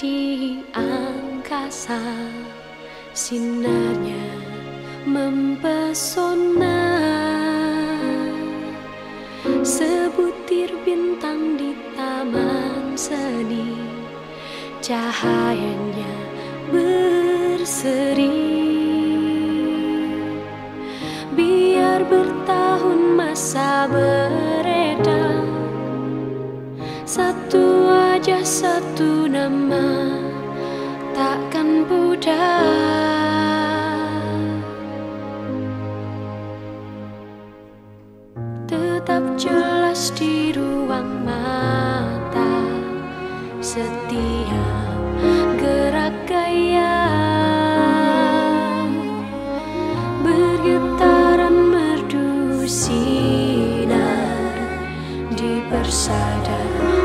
di angkasa, sinarnya mempesona. Sebutir bintang di taman seni, cahayanya berseri. Biar bertahun masa beredar, satu wajah satu nama takkan pudar. Tetap jelas di ruang mata, setiap gerak gaya bergetaran merdu sinar di persada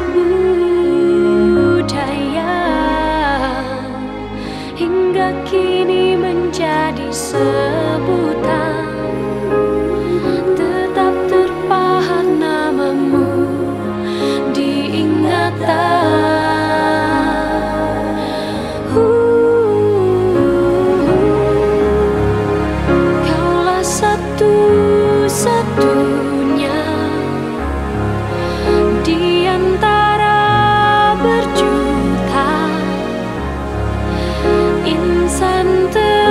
budaya, hingga kini menjadi sebutan. Tetap terpahat namamu di ingatan. Kaulah satu-satunya di antara berjuta insan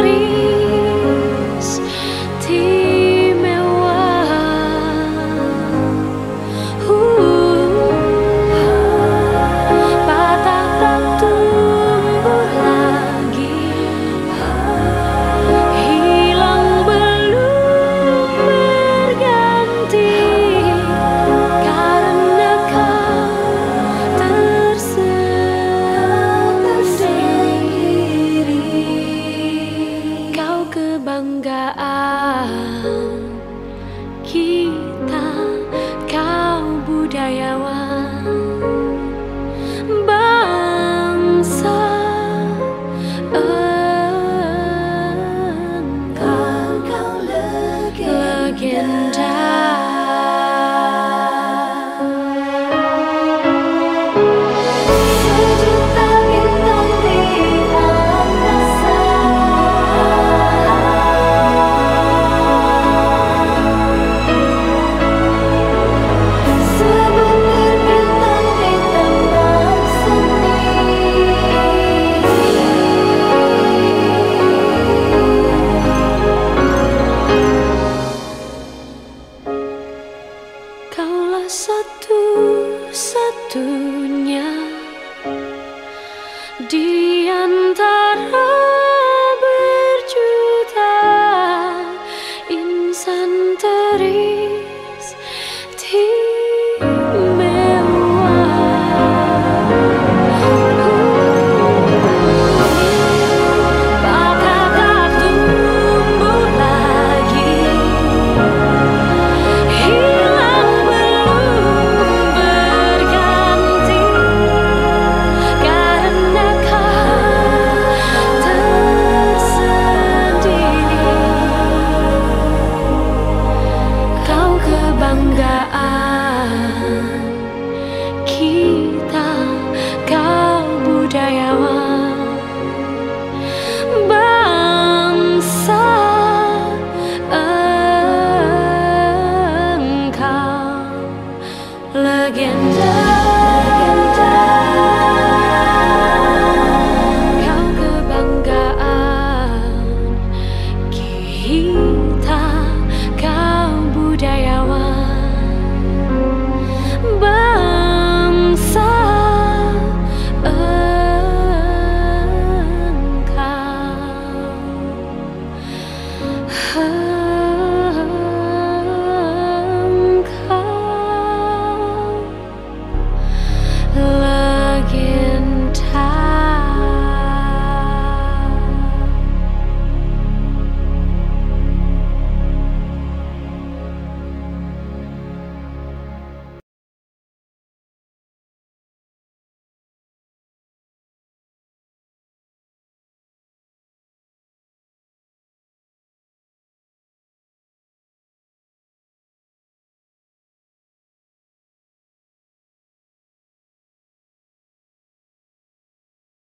teristimewa. Patah tak tumbuh lagi, hilang belum berganti, karena kau tersendiri. Kau kebanggaan kita, kau budayawan bangsa. Engkau legenda. Sejuta bintang di angkasa, sebutir bintang di taman seni. Kaulah satu-satunya di antara